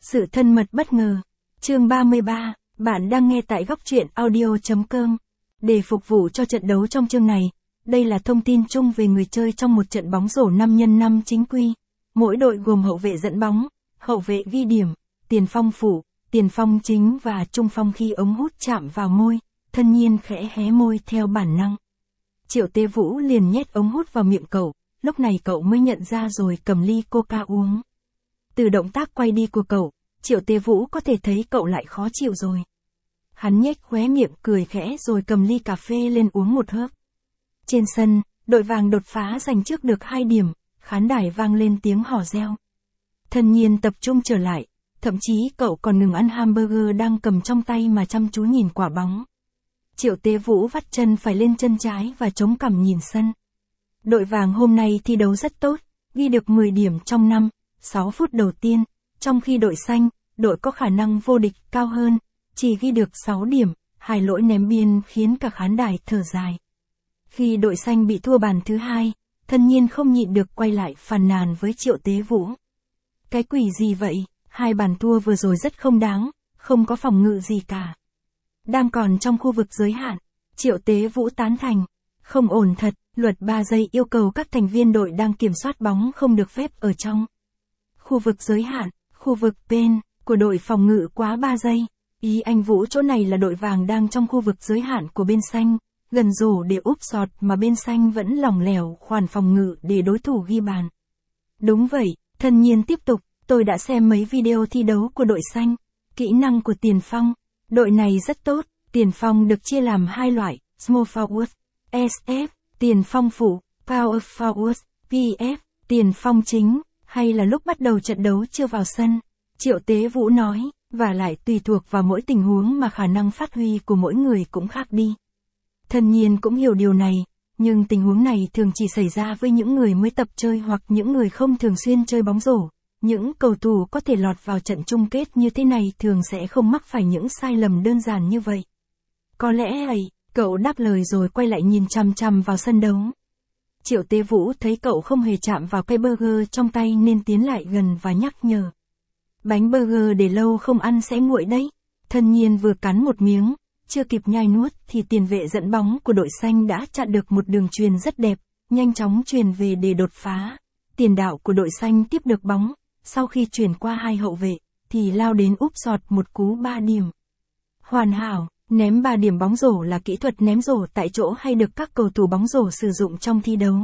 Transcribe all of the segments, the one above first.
Sự thân mật bất ngờ. Chương 33, bạn đang nghe tại góc truyện audio.com. Để phục vụ cho trận đấu trong chương này, đây là thông tin chung về người chơi trong một trận bóng rổ 5x5 chính quy. Mỗi đội gồm hậu vệ dẫn bóng, hậu vệ ghi điểm, tiền phong phủ, tiền phong chính và trung phong. Khi ống hút chạm vào môi, Thân Nhiên khẽ hé môi theo bản năng. Triệu Tế Vũ liền nhét ống hút vào miệng cậu, lúc này cậu mới nhận ra rồi cầm ly coca uống. Từ động tác quay đi của cậu, Triệu Tế Vũ có thể thấy cậu lại khó chịu rồi. Hắn nhếch khóe miệng cười khẽ rồi cầm ly cà phê lên uống một hớp. Trên sân, đội vàng đột phá giành trước được 2 điểm, khán đài vang lên tiếng hò reo. Thân Nhiên tập trung trở lại, thậm chí cậu còn ngừng ăn hamburger đang cầm trong tay mà chăm chú nhìn quả bóng. Triệu Tế Vũ vắt chân phải lên chân trái và chống cằm nhìn sân. Đội vàng hôm nay thi đấu rất tốt, ghi được 10 điểm trong 6 phút đầu tiên, trong khi đội xanh, đội có khả năng vô địch cao hơn, chỉ ghi được 6 điểm, 2 lỗi ném biên khiến cả khán đài thở dài. Khi đội xanh bị thua bàn thứ 2, Thân Nhiên không nhịn được quay lại phàn nàn với Triệu Tế Vũ. Cái quỷ gì vậy, 2 bàn thua vừa rồi rất không đáng, không có phòng ngự gì cả. Đang còn trong khu vực giới hạn, Triệu Tế Vũ tán thành. Không ổn thật, luật 3 giây yêu cầu các thành viên đội đang kiểm soát bóng không được phép ở trong khu vực giới hạn, khu vực pen của đội phòng ngự quá 3 giây. Ý anh Vũ chỗ này là đội vàng đang trong khu vực giới hạn của bên xanh, gần rổ để úp sọt mà bên xanh vẫn lỏng lẻo khoản phòng ngự để đối thủ ghi bàn. Đúng vậy, Thân Nhiên tiếp tục, tôi đã xem mấy video thi đấu của đội xanh, kỹ năng của tiền phong. Đội này rất tốt, tiền phong được chia làm 2 loại, small forward, SF, tiền phong phụ, power forward, PF, tiền phong chính, hay là lúc bắt đầu trận đấu chưa vào sân. Triệu Tế Vũ nói, và lại tùy thuộc vào mỗi tình huống mà khả năng phát huy của mỗi người cũng khác đi. Thân Nhiên cũng hiểu điều này, nhưng tình huống này thường chỉ xảy ra với những người mới tập chơi hoặc những người không thường xuyên chơi bóng rổ. Những cầu thủ có thể lọt vào trận chung kết như thế này thường sẽ không mắc phải những sai lầm đơn giản như vậy. Có lẽ ấy, cậu đáp lời rồi quay lại nhìn chằm chằm vào sân đấu. Triệu Tế Vũ thấy cậu không hề chạm vào cây burger trong tay nên tiến lại gần và nhắc nhở. Bánh burger để lâu không ăn sẽ nguội đấy. Thân Nhiên vừa cắn một miếng, chưa kịp nhai nuốt thì tiền vệ dẫn bóng của đội xanh đã chặn được một đường chuyền rất đẹp, nhanh chóng chuyền về để đột phá. Tiền đạo của đội xanh tiếp được bóng, sau khi chuyển qua 2 hậu vệ, thì lao đến úp sọt một cú 3 điểm. Hoàn hảo, ném 3 điểm bóng rổ là kỹ thuật ném rổ tại chỗ hay được các cầu thủ bóng rổ sử dụng trong thi đấu.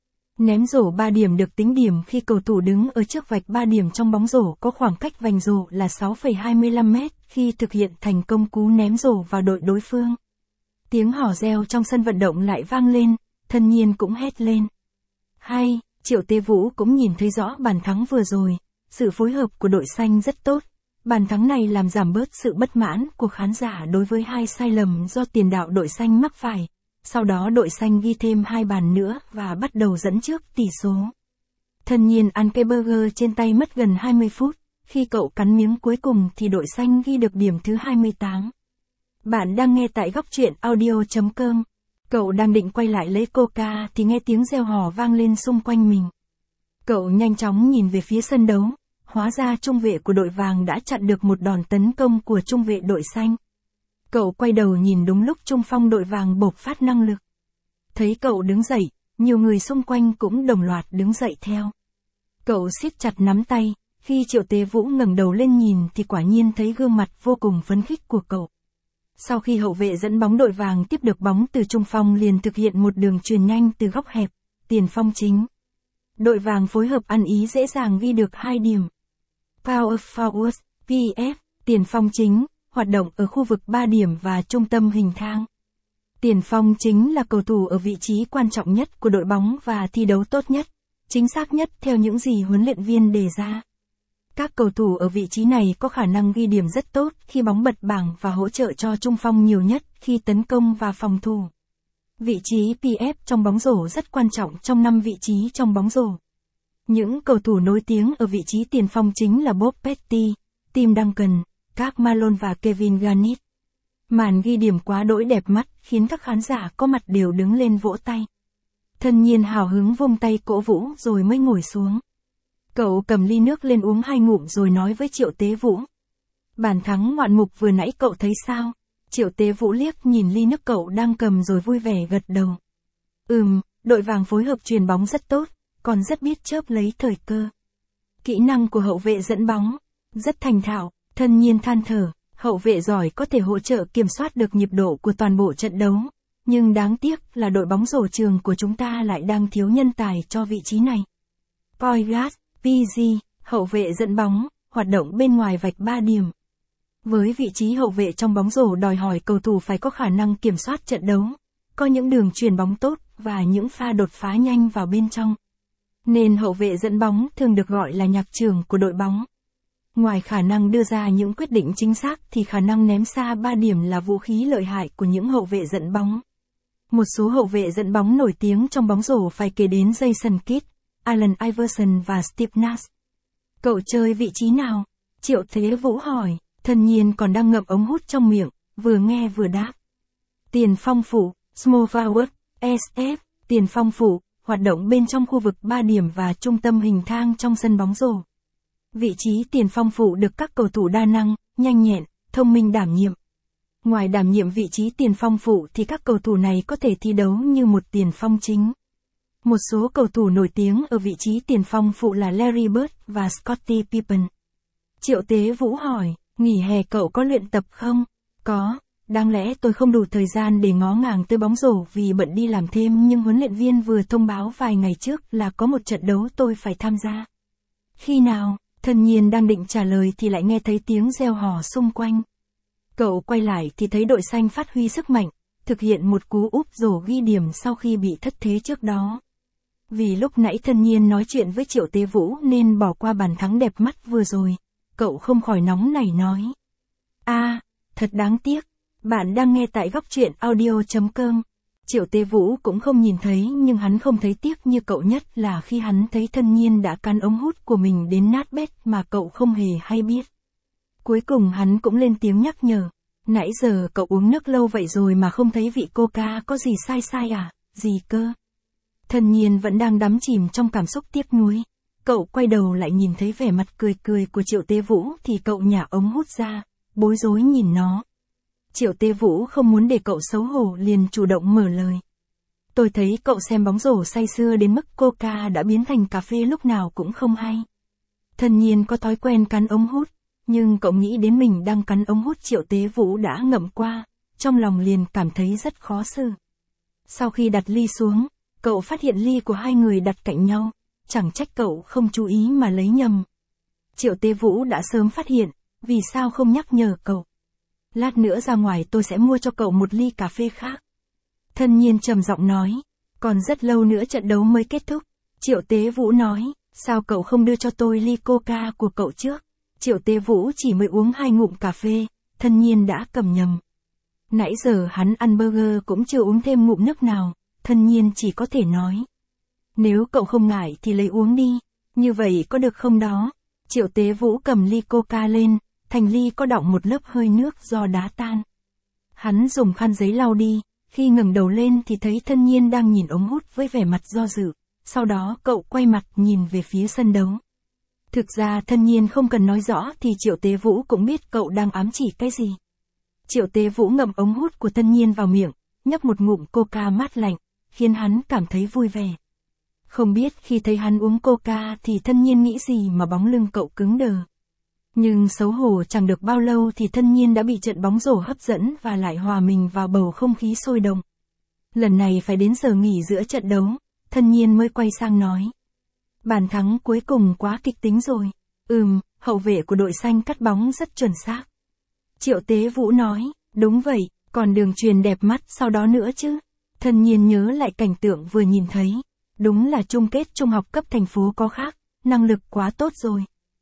Ném rổ 3 điểm được tính điểm khi cầu thủ đứng ở trước vạch 3 điểm trong bóng rổ có khoảng cách vành rổ là 6,25 mét khi thực hiện thành công cú ném rổ vào đội đối phương. Tiếng hò reo trong sân vận động lại vang lên, Thân Nhiên cũng hét lên. Hay, Triệu Tế Vũ cũng nhìn thấy rõ bàn thắng vừa rồi, sự phối hợp của đội xanh rất tốt. Bàn thắng này làm giảm bớt sự bất mãn của khán giả đối với 2 sai lầm do tiền đạo đội xanh mắc phải. Sau đó đội xanh ghi thêm 2 bàn nữa và bắt đầu dẫn trước tỷ số. Thân Nhiên ăn cây burger trên tay mất gần 20 phút, khi cậu cắn miếng cuối cùng thì đội xanh ghi được điểm thứ 28. Bạn đang nghe tại góc truyện audio.com. Cậu đang định quay lại lấy coca thì nghe tiếng reo hò vang lên xung quanh mình. Cậu nhanh chóng nhìn về phía sân đấu, hóa ra trung vệ của đội vàng đã chặn được một đòn tấn công của trung vệ đội xanh. Cậu quay đầu nhìn đúng lúc trung phong đội vàng bộc phát năng lực. Thấy cậu đứng dậy, nhiều người xung quanh cũng đồng loạt đứng dậy theo. Cậu siết chặt nắm tay, khi Triệu Tế Vũ ngẩng đầu lên nhìn thì quả nhiên thấy gương mặt vô cùng phấn khích của cậu. Sau khi hậu vệ dẫn bóng đội vàng tiếp được bóng từ trung phong liền thực hiện một đường chuyền nhanh từ góc hẹp, tiền phong chính. Đội vàng phối hợp ăn ý dễ dàng ghi được 2 điểm. Power forward, PF, tiền phong chính, hoạt động ở khu vực 3 điểm và trung tâm hình thang. Tiền phong chính là cầu thủ ở vị trí quan trọng nhất của đội bóng và thi đấu tốt nhất, chính xác nhất theo những gì huấn luyện viên đề ra. Các cầu thủ ở vị trí này có khả năng ghi điểm rất tốt khi bóng bật bảng và hỗ trợ cho trung phong nhiều nhất khi tấn công và phòng thủ. Vị trí PF trong bóng rổ rất quan trọng trong 5 vị trí trong bóng rổ. Những cầu thủ nổi tiếng ở vị trí tiền phong chính là Bob Petty, Tim Duncan, Karl Malone và Kevin Garnett. Màn ghi điểm quá đỗi đẹp mắt khiến các khán giả có mặt đều đứng lên vỗ tay. Thân Nhiên hào hứng vung tay cổ vũ rồi mới ngồi xuống. Cậu cầm ly nước lên uống 2 ngụm rồi nói với Triệu Tế Vũ. Bàn thắng ngoạn mục vừa nãy cậu thấy sao? Triệu Tế Vũ liếc nhìn ly nước cậu đang cầm rồi vui vẻ gật đầu. Đội vàng phối hợp chuyền bóng rất tốt, còn rất biết chớp lấy thời cơ. Kỹ năng của hậu vệ dẫn bóng, rất thành thạo, Thân Nhiên than thở, hậu vệ giỏi có thể hỗ trợ kiểm soát được nhịp độ của toàn bộ trận đấu. Nhưng đáng tiếc là đội bóng rổ trường của chúng ta lại đang thiếu nhân tài cho vị trí này. Point guard, PG, hậu vệ dẫn bóng, hoạt động bên ngoài vạch 3 điểm. Với vị trí hậu vệ trong bóng rổ đòi hỏi cầu thủ phải có khả năng kiểm soát trận đấu, có những đường chuyền bóng tốt và những pha đột phá nhanh vào bên trong. Nên hậu vệ dẫn bóng thường được gọi là nhạc trưởng của đội bóng. Ngoài khả năng đưa ra những quyết định chính xác thì khả năng ném xa 3 điểm là vũ khí lợi hại của những hậu vệ dẫn bóng. Một số hậu vệ dẫn bóng nổi tiếng trong bóng rổ phải kể đến Jason Kidd, Allen Iverson và Steve Nash. Cậu chơi vị trí nào? Triệu Tế Vũ hỏi, Thân Nhiên còn đang ngậm ống hút trong miệng, vừa nghe vừa đáp. Tiền phong phụ, small forward, SF, tiền phong phụ, hoạt động bên trong khu vực 3 điểm và trung tâm hình thang trong sân bóng rổ. Vị trí tiền phong phụ được các cầu thủ đa năng, nhanh nhẹn, thông minh đảm nhiệm. Ngoài đảm nhiệm vị trí tiền phong phụ thì các cầu thủ này có thể thi đấu như một tiền phong chính. Một số cầu thủ nổi tiếng ở vị trí tiền phong phụ là Larry Bird và Scottie Pippen. Triệu Tế Vũ hỏi, nghỉ hè cậu có luyện tập không? Có, đáng lẽ tôi không đủ thời gian để ngó ngàng tới bóng rổ vì bận đi làm thêm nhưng huấn luyện viên vừa thông báo vài ngày trước là có một trận đấu tôi phải tham gia. Khi nào? Thân Nhiên đang định trả lời thì lại nghe thấy tiếng reo hò xung quanh. Cậu quay lại thì thấy đội xanh phát huy sức mạnh, thực hiện một cú úp rổ ghi điểm sau khi bị thất thế trước đó. Vì lúc nãy Thân Nhiên nói chuyện với Triệu Tế Vũ nên bỏ qua bàn thắng đẹp mắt vừa rồi, cậu không khỏi nóng nảy nói. Thật đáng tiếc, bạn đang nghe tại góc truyện audio.com. Triệu Tế Vũ cũng không nhìn thấy nhưng hắn không thấy tiếc như cậu, nhất là khi hắn thấy Thân Nhiên đã cắn ống hút của mình đến nát bét mà cậu không hề hay biết. Cuối cùng hắn cũng lên tiếng nhắc nhở. Nãy giờ cậu uống nước lâu vậy rồi mà không thấy vị coca có gì sai à? Gì cơ? Thân Nhiên vẫn đang đắm chìm trong cảm xúc tiếc nuối. Cậu quay đầu lại nhìn thấy vẻ mặt cười của Triệu Tế Vũ thì cậu nhả ống hút ra, bối rối nhìn nó. Triệu Tế Vũ không muốn để cậu xấu hổ liền chủ động mở lời. Tôi thấy cậu xem bóng rổ say sưa đến mức coca đã biến thành cà phê lúc nào cũng không hay. Thân Nhiên có thói quen cắn ống hút, nhưng cậu nghĩ đến mình đang cắn ống hút Triệu Tế Vũ đã ngậm qua, trong lòng liền cảm thấy rất khó xử. Sau khi đặt ly xuống, cậu phát hiện ly của hai người đặt cạnh nhau, chẳng trách cậu không chú ý mà lấy nhầm. Triệu Tế Vũ đã sớm phát hiện, vì sao không nhắc nhở cậu. Lát nữa ra ngoài tôi sẽ mua cho cậu một ly cà phê khác. Thân Nhiên trầm giọng nói, còn rất lâu nữa trận đấu mới kết thúc. Triệu Tế Vũ nói, sao cậu không đưa cho tôi ly coca của cậu trước? Triệu Tế Vũ chỉ mới uống 2 ngụm cà phê, Thân Nhiên đã cầm nhầm. Nãy giờ hắn ăn burger cũng chưa uống thêm ngụm nước nào, Thân Nhiên chỉ có thể nói. Nếu cậu không ngại thì lấy uống đi, như vậy có được không đó? Triệu Tế Vũ cầm ly coca lên, thành ly có đọng một lớp hơi nước do đá tan. Hắn dùng khăn giấy lau đi, khi ngẩng đầu lên thì thấy Thân Nhiên đang nhìn ống hút với vẻ mặt do dự, sau đó cậu quay mặt nhìn về phía sân đấu. Thực ra Thân Nhiên không cần nói rõ thì Triệu Tế Vũ cũng biết cậu đang ám chỉ cái gì. Triệu Tế Vũ ngậm ống hút của Thân Nhiên vào miệng, nhấp một ngụm coca mát lạnh, khiến hắn cảm thấy vui vẻ. Không biết khi thấy hắn uống coca thì Thân Nhiên nghĩ gì mà bóng lưng cậu cứng đờ. Nhưng xấu hổ chẳng được bao lâu thì Thân Nhiên đã bị trận bóng rổ hấp dẫn và lại hòa mình vào bầu không khí sôi động. Lần này phải đến giờ nghỉ giữa trận đấu, Thân Nhiên mới quay sang nói. Bàn thắng cuối cùng quá kịch tính rồi. Hậu vệ của đội xanh cắt bóng rất chuẩn xác. Triệu Tế Vũ nói, đúng vậy, còn đường chuyền đẹp mắt sau đó nữa chứ. Thân Nhiên nhớ lại cảnh tượng vừa nhìn thấy. Đúng là chung kết trung học cấp thành phố có khác, năng lực quá tốt rồi.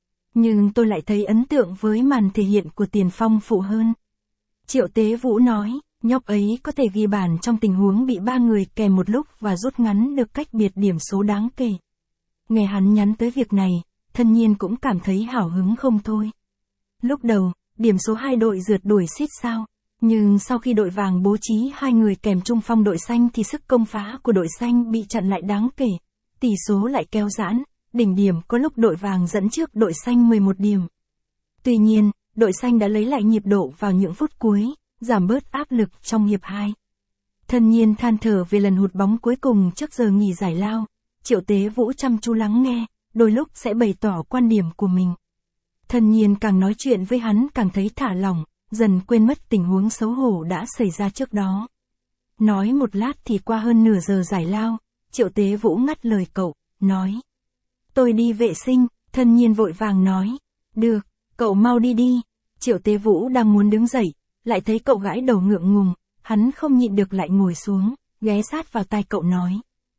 Nhưng tôi lại thấy ấn tượng với màn thể hiện của tiền phong phụ hơn. Triệu Tế Vũ nói, nhóc ấy có thể ghi bàn trong tình huống bị 3 người kèm một lúc và rút ngắn được cách biệt điểm số đáng kể. Nghe hắn nhắn tới việc này, Thân Nhiên cũng cảm thấy hào hứng không thôi. Lúc đầu, điểm số hai đội rượt đuổi xít sao, nhưng sau khi đội vàng bố trí 2 người kèm trung phong đội xanh thì sức công phá của đội xanh bị chặn lại đáng kể, tỷ số lại kéo giãn, đỉnh điểm có lúc đội vàng dẫn trước đội xanh 11 điểm. Tuy nhiên, đội xanh đã lấy lại nhịp độ vào những phút cuối, giảm bớt áp lực trong hiệp 2. Thân Nhiên than thở về lần hụt bóng cuối cùng trước giờ nghỉ giải lao, Triệu Tế Vũ chăm chú lắng nghe, đôi lúc sẽ bày tỏ quan điểm của mình. Thân Nhiên càng nói chuyện với hắn càng thấy thả lỏng, dần quên mất tình huống xấu hổ đã xảy ra trước đó. Nói một lát thì qua hơn nửa giờ giải lao, Triệu Tế Vũ ngắt lời cậu, nói. Tôi đi vệ sinh, Thân Nhiên vội vàng nói. Được, cậu mau đi đi. Triệu Tế Vũ đang muốn đứng dậy, lại thấy cậu gãi đầu ngượng ngùng, hắn không nhịn được lại ngồi xuống, ghé sát vào tai cậu nói.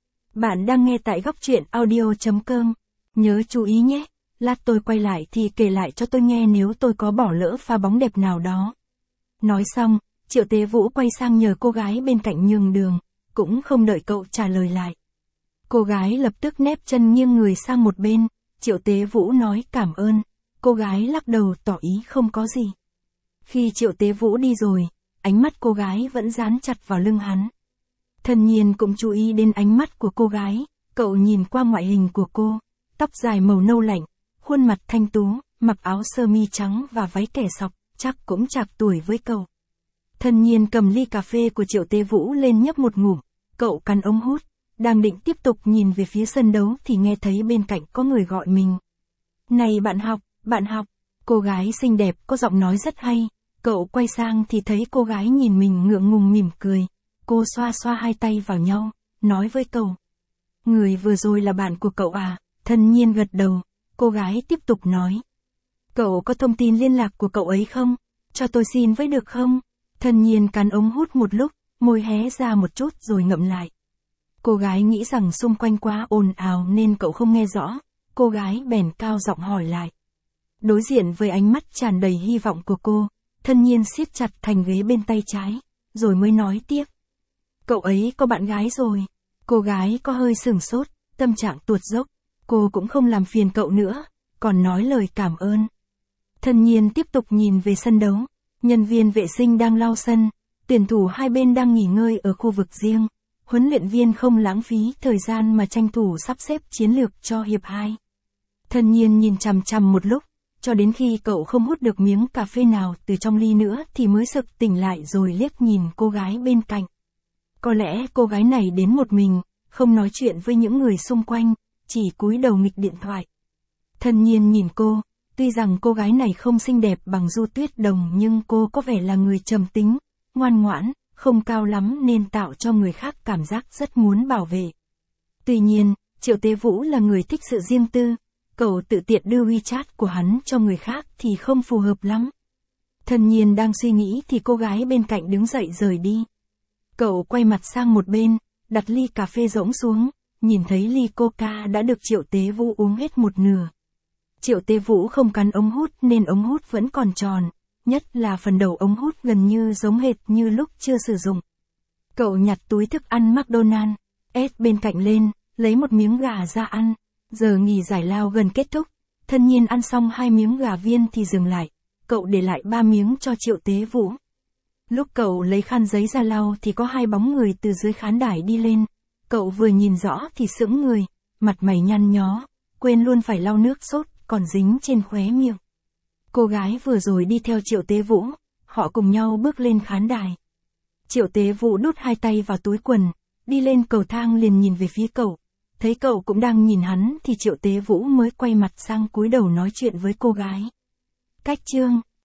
Bạn đang nghe tại góc truyện audio.com. Nhớ chú ý nhé, lát tôi quay lại thì kể lại cho tôi nghe nếu tôi có bỏ lỡ pha bóng đẹp nào đó. Nói xong, Triệu Tế Vũ quay sang nhờ cô gái bên cạnh nhường đường, cũng không đợi cậu trả lời lại. Cô gái lập tức nép chân nghiêng người sang một bên, Triệu Tế Vũ nói cảm ơn, cô gái lắc đầu tỏ ý không có gì. Khi Triệu Tế Vũ đi rồi, ánh mắt cô gái vẫn dán chặt vào lưng hắn. Thân Nhiên cũng chú ý đến ánh mắt của cô gái, cậu nhìn qua ngoại hình của cô, tóc dài màu nâu lạnh, khuôn mặt thanh tú, mặc áo sơ mi trắng và váy kẻ sọc, chắc cũng chạc tuổi với cậu. Thân Nhiên cầm ly cà phê của Triệu Tế Vũ lên nhấp một ngụm, cậu cắn ống hút, đang định tiếp tục nhìn về phía sân đấu thì nghe thấy bên cạnh có người gọi mình. Này bạn học, cô gái xinh đẹp có giọng nói rất hay, cậu quay sang thì thấy cô gái nhìn mình ngượng ngùng mỉm cười, cô xoa xoa hai tay vào nhau, nói với cậu. Người vừa rồi là bạn của cậu à? Thân Nhiên gật đầu, cô gái tiếp tục nói. Cậu có thông tin liên lạc của cậu ấy không? Cho tôi xin với được không? Thân Nhiên cắn ống hút một lúc, môi hé ra một chút rồi ngậm lại. Cô gái nghĩ rằng xung quanh quá ồn ào nên cậu không nghe rõ, cô gái bèn cao giọng hỏi lại. Đối diện với ánh mắt tràn đầy hy vọng của cô, Thân Nhiên siết chặt thành ghế bên tay trái, rồi mới nói tiếp. Cậu ấy có bạn gái rồi. Cô gái có hơi sửng sốt, tâm trạng tuột dốc, cô cũng không làm phiền cậu nữa, còn nói lời cảm ơn. Thân Nhiên tiếp tục nhìn về sân đấu, nhân viên vệ sinh đang lau sân, tuyển thủ hai bên đang nghỉ ngơi ở khu vực riêng, huấn luyện viên không lãng phí thời gian mà tranh thủ sắp xếp chiến lược cho hiệp 2. Thân Nhiên nhìn chằm chằm một lúc, cho đến khi cậu không hút được miếng cà phê nào từ trong ly nữa thì mới sực tỉnh lại rồi liếc nhìn cô gái bên cạnh. Có lẽ cô gái này đến một mình, không nói chuyện với những người xung quanh, chỉ cúi đầu nghịch điện thoại. Thân Nhiên nhìn cô, tuy rằng cô gái này không xinh đẹp bằng Du Tuyết Đồng nhưng cô có vẻ là người trầm tính, ngoan ngoãn, không cao lắm nên tạo cho người khác cảm giác rất muốn bảo vệ. Tuy nhiên, Triệu Tế Vũ là người thích sự riêng tư, cậu tự tiện đưa WeChat của hắn cho người khác thì không phù hợp lắm. Thân Nhiên đang suy nghĩ thì cô gái bên cạnh đứng dậy rời đi. Cậu quay mặt sang một bên, đặt ly cà phê rỗng xuống, nhìn thấy ly coca đã được Triệu Tế Vũ uống hết một nửa. Triệu Tế Vũ không cắn ống hút nên ống hút vẫn còn tròn, nhất là phần đầu ống hút gần như giống hệt như lúc chưa sử dụng. Cậu nhặt túi thức ăn McDonald's, bên cạnh lên, lấy một miếng gà ra ăn. Giờ nghỉ giải lao gần kết thúc, Thân Nhiên ăn xong 2 miếng gà viên thì dừng lại, cậu để lại 3 miếng cho Triệu Tế Vũ. Lúc cậu lấy khăn giấy ra lau thì có 2 bóng người từ dưới khán đài đi lên, cậu vừa nhìn rõ thì sững người, mặt mày nhăn nhó, quên luôn phải lau nước sốt còn dính trên khóe miệng. Cô gái vừa rồi đi theo Triệu Tế Vũ, họ cùng nhau bước lên khán đài. Triệu Tế Vũ đút 2 tay vào túi quần, đi lên cầu thang liền nhìn về phía cậu. Thấy cậu cũng đang nhìn hắn thì Triệu Tế Vũ mới quay mặt sang cúi đầu nói chuyện với cô gái. Cách chương